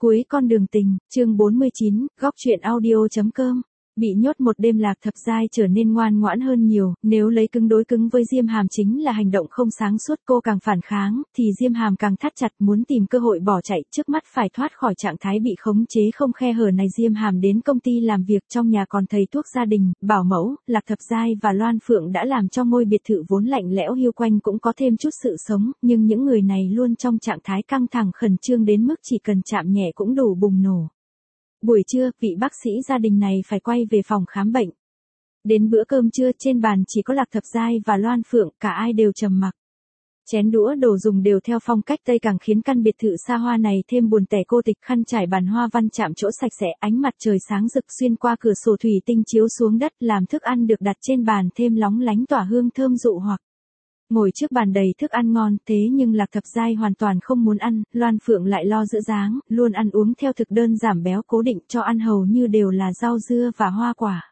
Cuối con đường tình, chương 49, góc truyện audio.com. Bị nhốt một đêm Lạc Thập Giai trở nên ngoan ngoãn hơn nhiều, nếu lấy cứng đối cứng với Diêm Hàm chính là hành động không sáng suốt, cô càng phản kháng, thì Diêm Hàm càng thắt chặt muốn tìm cơ hội bỏ chạy, trước mắt phải thoát khỏi trạng thái bị khống chế không khe hở này. Diêm Hàm đến công ty làm việc, trong nhà còn thầy thuốc gia đình, bảo mẫu, Lạc Thập Giai và Loan Phượng đã làm cho ngôi biệt thự vốn lạnh lẽo hiu quạnh cũng có thêm chút sự sống, nhưng những người này luôn trong trạng thái căng thẳng khẩn trương đến mức chỉ cần chạm nhẹ cũng đủ bùng nổ. Buổi trưa, vị bác sĩ gia đình này phải quay về phòng khám bệnh. Đến bữa cơm trưa, trên bàn chỉ có Lạc Thập Giai và Loan Phượng, cả ai đều trầm mặc. Chén đũa đồ dùng đều theo phong cách Tây, càng khiến căn biệt thự xa hoa này thêm buồn tẻ cô tịch. Khăn trải bàn hoa văn chạm chỗ sạch sẽ, ánh mặt trời sáng rực xuyên qua cửa sổ thủy tinh chiếu xuống đất, làm thức ăn được đặt trên bàn thêm lóng lánh tỏa hương thơm dụ hoặc. Ngồi trước bàn đầy thức ăn ngon, thế nhưng Lạc Thập Giai hoàn toàn không muốn ăn, Loan Phượng lại lo giữ dáng, luôn ăn uống theo thực đơn giảm béo cố định, cho ăn hầu như đều là rau dưa và hoa quả.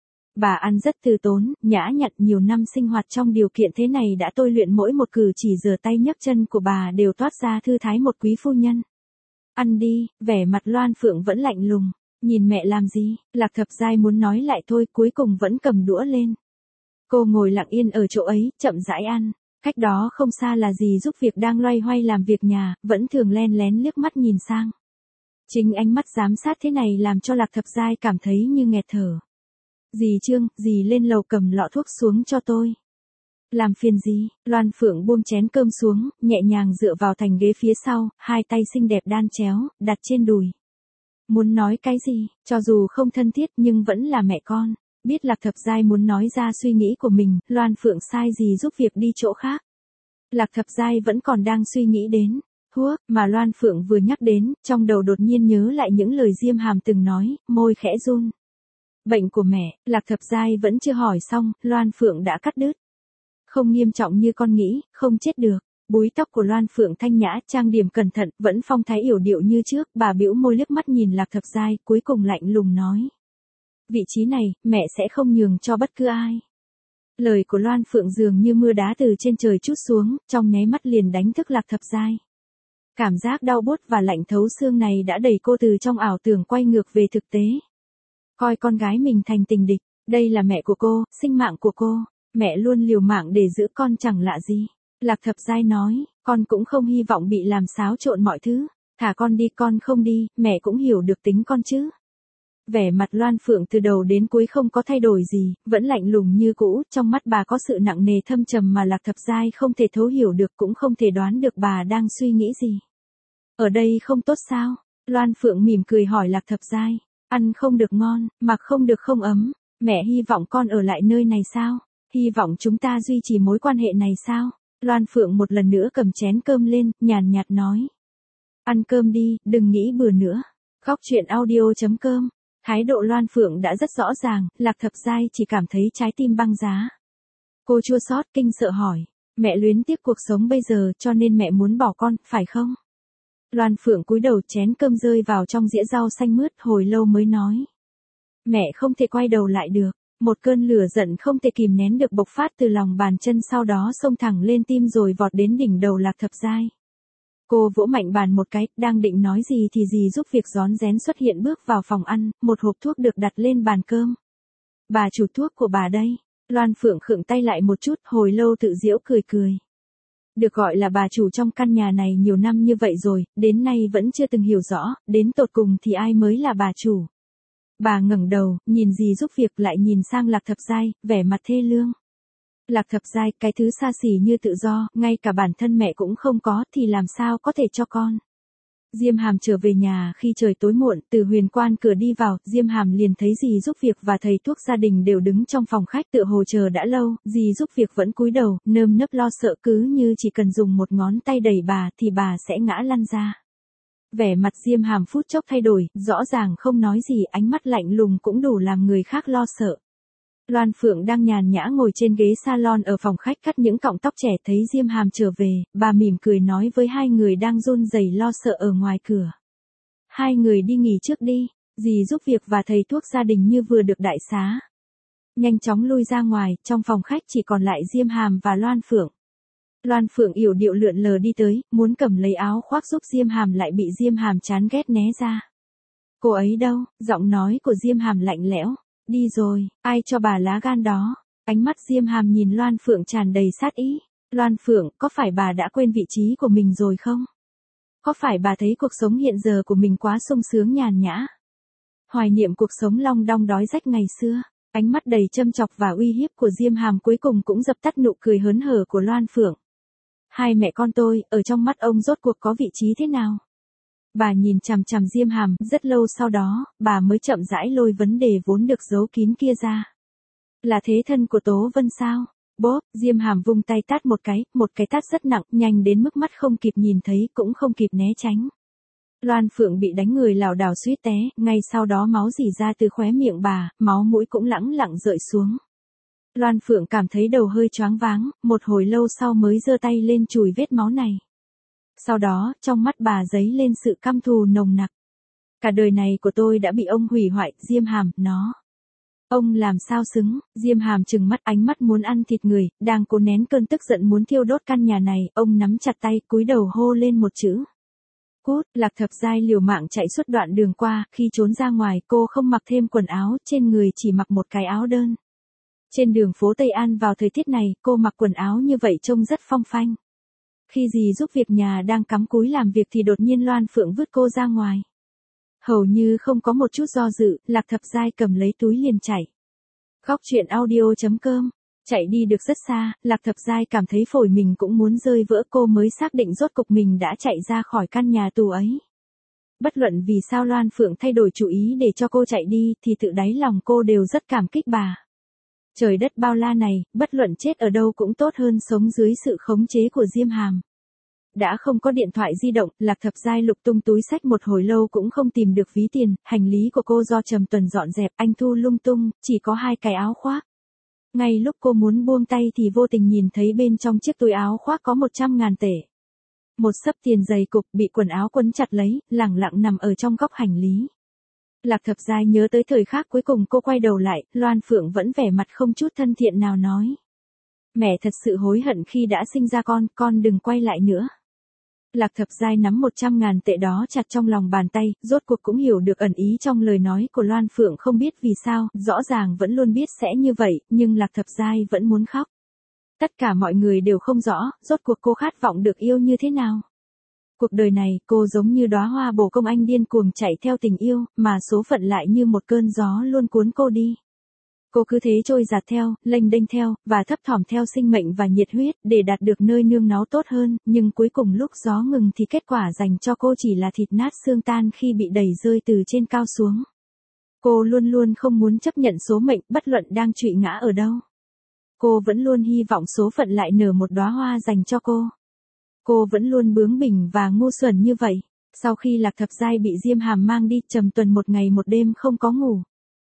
Bà ăn rất từ tốn, nhã nhặn, nhiều năm sinh hoạt trong điều kiện thế này đã tôi luyện mỗi một cử chỉ giở tay nhấc chân của bà đều toát ra thư thái một quý phu nhân. Ăn đi, vẻ mặt Loan Phượng vẫn lạnh lùng, nhìn mẹ làm gì, Lạc Thập Giai muốn nói lại thôi, cuối cùng vẫn cầm đũa lên. Cô ngồi lặng yên ở chỗ ấy, chậm rãi ăn. Cách đó không xa là dì giúp việc đang loay hoay làm việc nhà, vẫn thường len lén liếc mắt nhìn sang. Chính ánh mắt giám sát thế này làm cho Lạc Thập Giai cảm thấy như nghẹt thở. Dì Trương, dì lên lầu cầm lọ thuốc xuống cho tôi. Làm phiền gì? Loan Phượng buông chén cơm xuống, nhẹ nhàng dựa vào thành ghế phía sau, hai tay xinh đẹp đan chéo, đặt trên đùi. Muốn nói cái gì, cho dù không thân thiết nhưng vẫn là mẹ con. Biết Lạc Thập Giai muốn nói ra suy nghĩ của mình, Loan Phượng sai dì giúp việc đi chỗ khác. Lạc Thập Giai vẫn còn đang suy nghĩ đến thuốc mà Loan Phượng vừa nhắc đến, trong đầu đột nhiên nhớ lại những lời Diêm Hàm từng nói, môi khẽ run. Bệnh của mẹ, Lạc Thập Giai vẫn chưa hỏi xong, Loan Phượng đã cắt đứt. Không nghiêm trọng như con nghĩ, không chết được. Búi tóc của Loan Phượng thanh nhã, trang điểm cẩn thận, vẫn phong thái yểu điệu như trước, bà bĩu môi liếc mắt nhìn Lạc Thập Giai, cuối cùng lạnh lùng nói. Vị trí này, mẹ sẽ không nhường cho bất cứ ai. Lời của Loan Phượng dường như mưa đá từ trên trời trút xuống, trong nháy mắt liền đánh thức Lạc Thập Giai. Cảm giác đau buốt và lạnh thấu xương này đã đẩy cô từ trong ảo tưởng quay ngược về thực tế. Coi con gái mình thành tình địch, đây là mẹ của cô, sinh mạng của cô, mẹ luôn liều mạng để giữ con chẳng lạ gì. Lạc Thập Giai nói, con cũng không hy vọng bị làm xáo trộn mọi thứ, thả con đi, con không đi, mẹ cũng hiểu được tính con chứ. Vẻ mặt Loan Phượng từ đầu đến cuối không có thay đổi gì, vẫn lạnh lùng như cũ, trong mắt bà có sự nặng nề thâm trầm mà Lạc Thập Giai không thể thấu hiểu được, cũng không thể đoán được bà đang suy nghĩ gì. Ở đây không tốt sao? Loan Phượng mỉm cười hỏi Lạc Thập Giai. Ăn không được ngon, mặc không được không ấm, mẹ hy vọng con ở lại nơi này sao? Hy vọng chúng ta duy trì mối quan hệ này sao? Loan Phượng một lần nữa cầm chén cơm lên, nhàn nhạt nói. Ăn cơm đi, đừng nghĩ bừa nữa. Góc truyện audio.com. Thái độ Loan Phượng đã rất rõ ràng, Lạc Thập Giai chỉ cảm thấy trái tim băng giá. Cô chua xót kinh sợ hỏi, mẹ luyến tiếc cuộc sống bây giờ cho nên mẹ muốn bỏ con, phải không? Loan Phượng cúi đầu, chén cơm rơi vào trong dĩa rau xanh mướt, hồi lâu mới nói. Mẹ không thể quay đầu lại được, một cơn lửa giận không thể kìm nén được bộc phát từ lòng bàn chân, sau đó xông thẳng lên tim rồi vọt đến đỉnh đầu Lạc Thập Giai. Cô vỗ mạnh bàn một cái, đang định nói gì thì dì giúp việc rón rén xuất hiện bước vào phòng ăn, một hộp thuốc được đặt lên bàn cơm. Bà chủ, thuốc của bà đây. Loan Phượng khựng tay lại một chút, hồi lâu tự giễu cười cười. Được gọi là bà chủ trong căn nhà này nhiều năm như vậy rồi, đến nay vẫn chưa từng hiểu rõ, đến tột cùng thì ai mới là bà chủ. Bà ngẩng đầu, nhìn dì giúp việc lại nhìn sang Lạc Thập Giai, vẻ mặt thê lương. Lạc Thập Giai, cái thứ xa xỉ như tự do, ngay cả bản thân mẹ cũng không có thì làm sao có thể cho con. Diêm Hàm trở về nhà khi trời tối muộn, từ huyền quan cửa đi vào, Diêm Hàm liền thấy dì giúp việc và thầy thuốc gia đình đều đứng trong phòng khách tựa hồ chờ đã lâu, dì giúp việc vẫn cúi đầu, nơm nớp lo sợ, cứ như chỉ cần dùng một ngón tay đẩy bà thì bà sẽ ngã lăn ra. Vẻ mặt Diêm Hàm phút chốc thay đổi, rõ ràng không nói gì, ánh mắt lạnh lùng cũng đủ làm người khác lo sợ. Loan Phượng đang nhàn nhã ngồi trên ghế salon ở phòng khách cắt những cọng tóc trẻ, thấy Diêm Hàm trở về, bà mỉm cười nói với hai người đang run rẩy lo sợ ở ngoài cửa. Hai người đi nghỉ trước đi, dì giúp việc và thầy thuốc gia đình như vừa được đại xá. Nhanh chóng lui ra ngoài, trong phòng khách chỉ còn lại Diêm Hàm và Loan Phượng. Loan Phượng yểu điệu lượn lờ đi tới, muốn cầm lấy áo khoác giúp Diêm Hàm lại bị Diêm Hàm chán ghét né ra. Cô ấy đâu? Giọng nói của Diêm Hàm lạnh lẽo. Đi rồi, ai cho bà lá gan đó? Ánh mắt Diêm Hàm nhìn Loan Phượng tràn đầy sát ý. Loan Phượng, có phải bà đã quên vị trí của mình rồi không? Có phải bà thấy cuộc sống hiện giờ của mình quá sung sướng nhàn nhã? Hoài niệm cuộc sống long đong đói rách ngày xưa. Ánh mắt đầy châm chọc và uy hiếp của Diêm Hàm cuối cùng cũng dập tắt nụ cười hớn hở của Loan Phượng. Hai mẹ con tôi, ở trong mắt ông rốt cuộc có vị trí thế nào? Bà nhìn chằm chằm Diêm Hàm, rất lâu sau đó, bà mới chậm rãi lôi vấn đề vốn được giấu kín kia ra. Là thế thân của Tố Vân sao? Bốp, Diêm Hàm vung tay tát một cái tát rất nặng, nhanh đến mức mắt không kịp nhìn thấy cũng không kịp né tránh. Loan Phượng bị đánh người lảo đảo suýt té, ngay sau đó máu rỉ ra từ khóe miệng bà, máu mũi cũng lẳng lặng rơi xuống. Loan Phượng cảm thấy đầu hơi choáng váng, một hồi lâu sau mới giơ tay lên chùi vết máu này. Sau đó, trong mắt bà dấy lên sự căm thù nồng nặc. Cả đời này của tôi đã bị ông hủy hoại, Diêm Hàm, nó. Ông làm sao xứng? Diêm Hàm trừng mắt, ánh mắt muốn ăn thịt người, đang cố nén cơn tức giận muốn thiêu đốt căn nhà này, ông nắm chặt tay, cúi đầu hô lên một chữ. Cút. Lạc Thập Giai liều mạng chạy suốt đoạn đường qua, khi trốn ra ngoài cô không mặc thêm quần áo, trên người chỉ mặc một cái áo đơn. Trên đường phố Tây An vào thời tiết này, cô mặc quần áo như vậy trông rất phong phanh. Khi dì giúp việc nhà đang cắm cúi làm việc thì đột nhiên Loan Phượng vứt cô ra ngoài. Hầu như không có một chút do dự, Lạc Thập Giai cầm lấy túi liền chạy. Góc truyện audio.com. Chạy đi được rất xa, Lạc Thập Giai cảm thấy phổi mình cũng muốn rơi vỡ, cô mới xác định rốt cục mình đã chạy ra khỏi căn nhà tù ấy. Bất luận vì sao Loan Phượng thay đổi chủ ý để cho cô chạy đi thì tự đáy lòng cô đều rất cảm kích bà. Trời đất bao la này, bất luận chết ở đâu cũng tốt hơn sống dưới sự khống chế của Diêm Hàm. Đã không có điện thoại di động, Lạc Thập Giai lục tung túi xách một hồi lâu cũng không tìm được ví tiền, hành lý của cô do Trầm Tuần dọn dẹp, anh thu lung tung, chỉ có 2 cái áo khoác. Ngay lúc cô muốn buông tay thì vô tình nhìn thấy bên trong chiếc túi áo khoác có 100.000 tệ. Một xấp tiền dày cục bị quần áo quấn chặt lấy, lẳng lặng nằm ở trong góc hành lý. Lạc Thập Giai nhớ tới thời khắc cuối cùng cô quay đầu lại, Loan Phượng vẫn vẻ mặt không chút thân thiện nào nói. Mẹ thật sự hối hận khi đã sinh ra con đừng quay lại nữa. Lạc Thập Giai nắm 100.000 tệ đó chặt trong lòng bàn tay, rốt cuộc cũng hiểu được ẩn ý trong lời nói của Loan Phượng, không biết vì sao, rõ ràng vẫn luôn biết sẽ như vậy, nhưng Lạc Thập Giai vẫn muốn khóc. Tất cả mọi người đều không rõ, rốt cuộc cô khát vọng được yêu như thế nào. Cuộc đời này, cô giống như đóa hoa bồ công anh điên cuồng chạy theo tình yêu, mà số phận lại như một cơn gió luôn cuốn cô đi. Cô cứ thế trôi dạt theo, lênh đênh theo, và thấp thỏm theo sinh mệnh và nhiệt huyết, để đạt được nơi nương náu tốt hơn, nhưng cuối cùng lúc gió ngừng thì kết quả dành cho cô chỉ là thịt nát xương tan khi bị đẩy rơi từ trên cao xuống. Cô luôn luôn không muốn chấp nhận số mệnh, bất luận đang trụy ngã ở đâu. Cô vẫn luôn hy vọng số phận lại nở một đóa hoa dành cho cô. Cô vẫn luôn bướng bỉnh và ngu xuẩn như vậy. Sau khi Lạc Thập Giai bị Diêm Hàm mang đi, Trầm Tuần một ngày một đêm không có ngủ.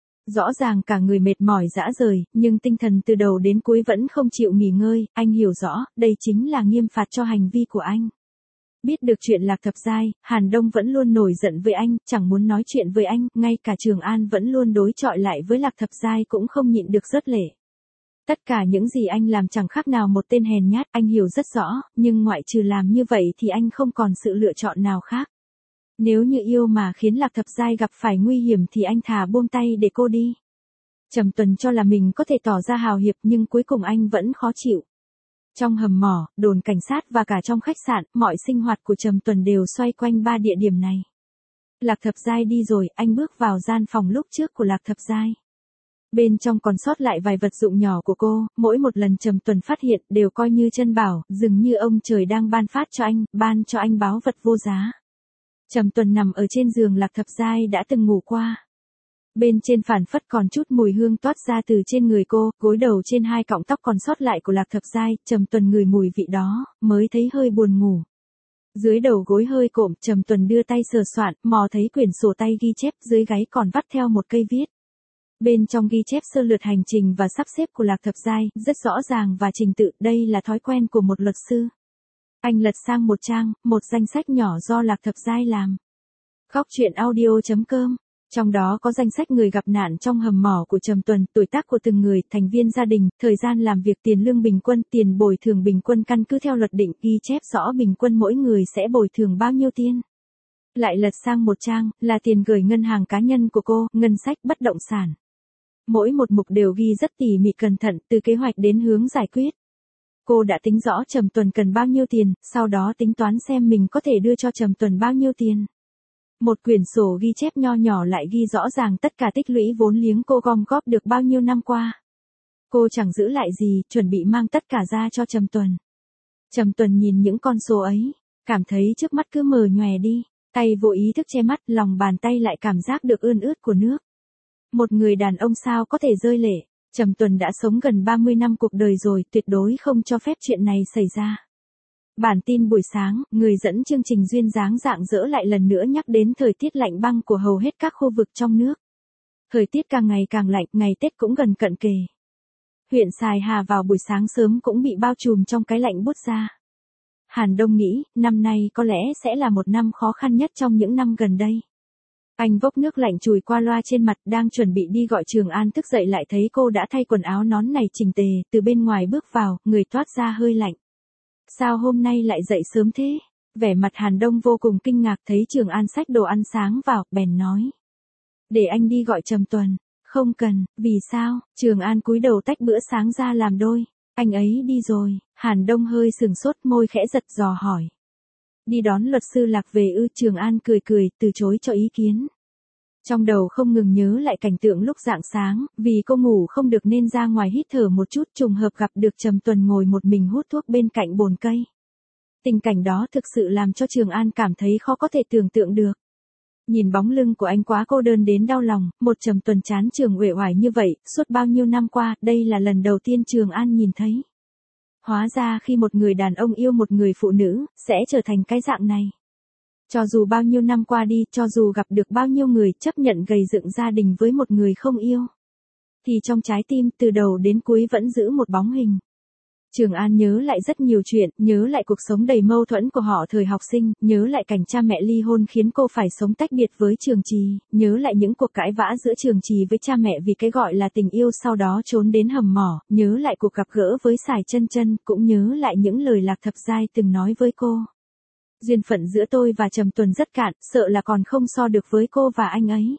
Rõ ràng cả người mệt mỏi rã rời, nhưng tinh thần từ đầu đến cuối vẫn không chịu nghỉ ngơi, anh hiểu rõ, đây chính là nghiêm phạt cho hành vi của anh. Biết được chuyện Lạc Thập Giai, Hàn Đông vẫn luôn nổi giận với anh, chẳng muốn nói chuyện với anh, ngay cả Trường An vẫn luôn đối chọi lại với Lạc Thập Giai cũng không nhịn được rớt lệ. Tất cả những gì anh làm chẳng khác nào một tên hèn nhát, anh hiểu rất rõ, nhưng ngoại trừ làm như vậy thì anh không còn sự lựa chọn nào khác. Nếu như yêu mà khiến Lạc Thập Giai gặp phải nguy hiểm thì anh thà buông tay để cô đi. Trầm Tuần cho là mình có thể tỏ ra hào hiệp nhưng cuối cùng anh vẫn khó chịu. Trong hầm mỏ, đồn cảnh sát và cả trong khách sạn, mọi sinh hoạt của Trầm Tuần đều xoay quanh 3 địa điểm này. Lạc Thập Giai đi rồi, anh bước vào gian phòng lúc trước của Lạc Thập Giai. Bên trong còn sót lại vài vật dụng nhỏ của cô, mỗi một lần Trầm Tuần phát hiện đều coi như chân bảo, dường như ông trời đang ban phát cho anh, ban cho anh báu vật vô giá. Trầm Tuần nằm ở trên giường Lạc Thập Giai đã từng ngủ qua. Bên trên phản phất còn chút mùi hương toát ra từ trên người cô, gối đầu trên 2 cọng tóc còn sót lại của Lạc Thập Giai, Trầm Tuần ngửi mùi vị đó, mới thấy hơi buồn ngủ. Dưới đầu gối hơi cộm, Trầm Tuần đưa tay sờ soạn, mò thấy quyển sổ tay ghi chép, dưới gáy còn vắt theo một cây viết. Bên trong ghi chép sơ lược hành trình và sắp xếp của Lạc Thập Giai, rất rõ ràng và trình tự, đây là thói quen của một luật sư. Anh lật sang một trang, một danh sách nhỏ do Lạc Thập Giai làm. Góc truyện audio.com Trong đó có danh sách người gặp nạn trong hầm mỏ của Trầm Tuần, tuổi tác của từng người, thành viên gia đình, thời gian làm việc, tiền lương bình quân, tiền bồi thường bình quân căn cứ theo luật định, ghi chép rõ bình quân mỗi người sẽ bồi thường bao nhiêu tiền. Lại lật sang một trang, là tiền gửi ngân hàng cá nhân của cô, ngân sách, bất động sản. Mỗi một mục đều ghi rất tỉ mỉ cẩn thận, từ kế hoạch đến hướng giải quyết. Cô đã tính rõ Trầm Tuần cần bao nhiêu tiền, sau đó tính toán xem mình có thể đưa cho Trầm Tuần bao nhiêu tiền. Một quyển sổ ghi chép nho nhỏ lại ghi rõ ràng tất cả tích lũy vốn liếng cô gom góp được bao nhiêu năm qua. Cô chẳng giữ lại gì, chuẩn bị mang tất cả ra cho Trầm Tuần. Trầm Tuần nhìn những con số ấy, cảm thấy trước mắt cứ mờ nhòe đi, tay vô ý thức che mắt, lòng bàn tay lại cảm giác được ươn ướt của nước. Một người đàn ông sao có thể rơi lệ, Trầm Tuần đã sống gần 30 năm cuộc đời rồi, tuyệt đối không cho phép chuyện này xảy ra. Bản tin buổi sáng, người dẫn chương trình duyên dáng dạng dỡ lại lần nữa nhắc đến thời tiết lạnh băng của hầu hết các khu vực trong nước. Thời tiết càng ngày càng lạnh, ngày Tết cũng gần cận kề. Huyện Sài Hà vào buổi sáng sớm cũng bị bao trùm trong cái lạnh buốt ra. Hàn Đông nghĩ, năm nay có lẽ sẽ là một năm khó khăn nhất trong những năm gần đây. Anh vốc nước lạnh chùi qua loa trên mặt, đang chuẩn bị đi gọi Trường An thức dậy lại thấy cô đã thay quần áo nón này chỉnh tề, từ bên ngoài bước vào, người toát ra hơi lạnh. Sao hôm nay lại dậy sớm thế? Vẻ mặt Hàn Đông vô cùng kinh ngạc thấy Trường An xách đồ ăn sáng vào, bèn nói. Để anh đi gọi Trầm Tuần. Không cần, vì sao? Trường An cúi đầu tách bữa sáng ra làm đôi. Anh ấy đi rồi. Hàn Đông hơi sừng sốt, môi khẽ giật dò hỏi. Đi đón luật sư Lạc về ư? Trường An cười cười, từ chối cho ý kiến. Trong đầu không ngừng nhớ lại cảnh tượng lúc rạng sáng, vì cô ngủ không được nên ra ngoài hít thở một chút, trùng hợp gặp được Trầm Tuần ngồi một mình hút thuốc bên cạnh bồn cây. Tình cảnh đó thực sự làm cho Trường An cảm thấy khó có thể tưởng tượng được. Nhìn bóng lưng của anh quá cô đơn đến đau lòng, một Trầm Tuần chán trường uể oải như vậy, suốt bao nhiêu năm qua, đây là lần đầu tiên Trường An nhìn thấy. Hóa ra khi một người đàn ông yêu một người phụ nữ, sẽ trở thành cái dạng này. Cho dù bao nhiêu năm qua đi, cho dù gặp được bao nhiêu người chấp nhận gầy dựng gia đình với một người không yêu, thì trong trái tim từ đầu đến cuối vẫn giữ một bóng hình. Trường An nhớ lại rất nhiều chuyện, nhớ lại cuộc sống đầy mâu thuẫn của họ thời học sinh, nhớ lại cảnh cha mẹ ly hôn khiến cô phải sống tách biệt với Trường Trì, nhớ lại những cuộc cãi vã giữa Trường Trì với cha mẹ vì cái gọi là tình yêu sau đó trốn đến hầm mỏ, nhớ lại cuộc gặp gỡ với Sải Chân Chân, cũng nhớ lại những lời Lạc Thập Giai từng nói với cô. Duyên phận giữa tôi và Trầm Tuần rất cạn, sợ là còn không so được với cô và anh ấy.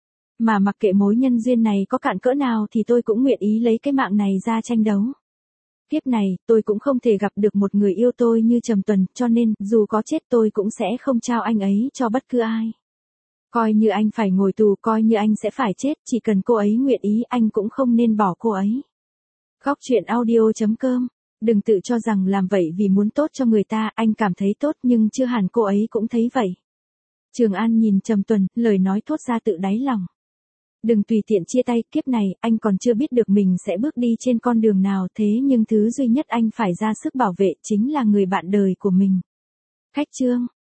Mà mặc kệ mối nhân duyên này có cạn cỡ nào thì tôi cũng nguyện ý lấy cái mạng này ra tranh đấu. Kiếp này, tôi cũng không thể gặp được một người yêu tôi như Trầm Tuần, cho nên, dù có chết tôi cũng sẽ không trao anh ấy cho bất cứ ai. Coi như anh phải ngồi tù, coi như anh sẽ phải chết, chỉ cần cô ấy nguyện ý anh cũng không nên bỏ cô ấy. Góc truyện audio.com. Đừng tự cho rằng làm vậy vì muốn tốt cho người ta, anh cảm thấy tốt nhưng chưa hẳn cô ấy cũng thấy vậy. Trường An nhìn Trầm Tuần, lời nói thốt ra tự đáy lòng. Đừng tùy tiện chia tay, kiếp này, anh còn chưa biết được mình sẽ bước đi trên con đường nào, thế nhưng thứ duy nhất anh phải ra sức bảo vệ chính là người bạn đời của mình. Khách chương.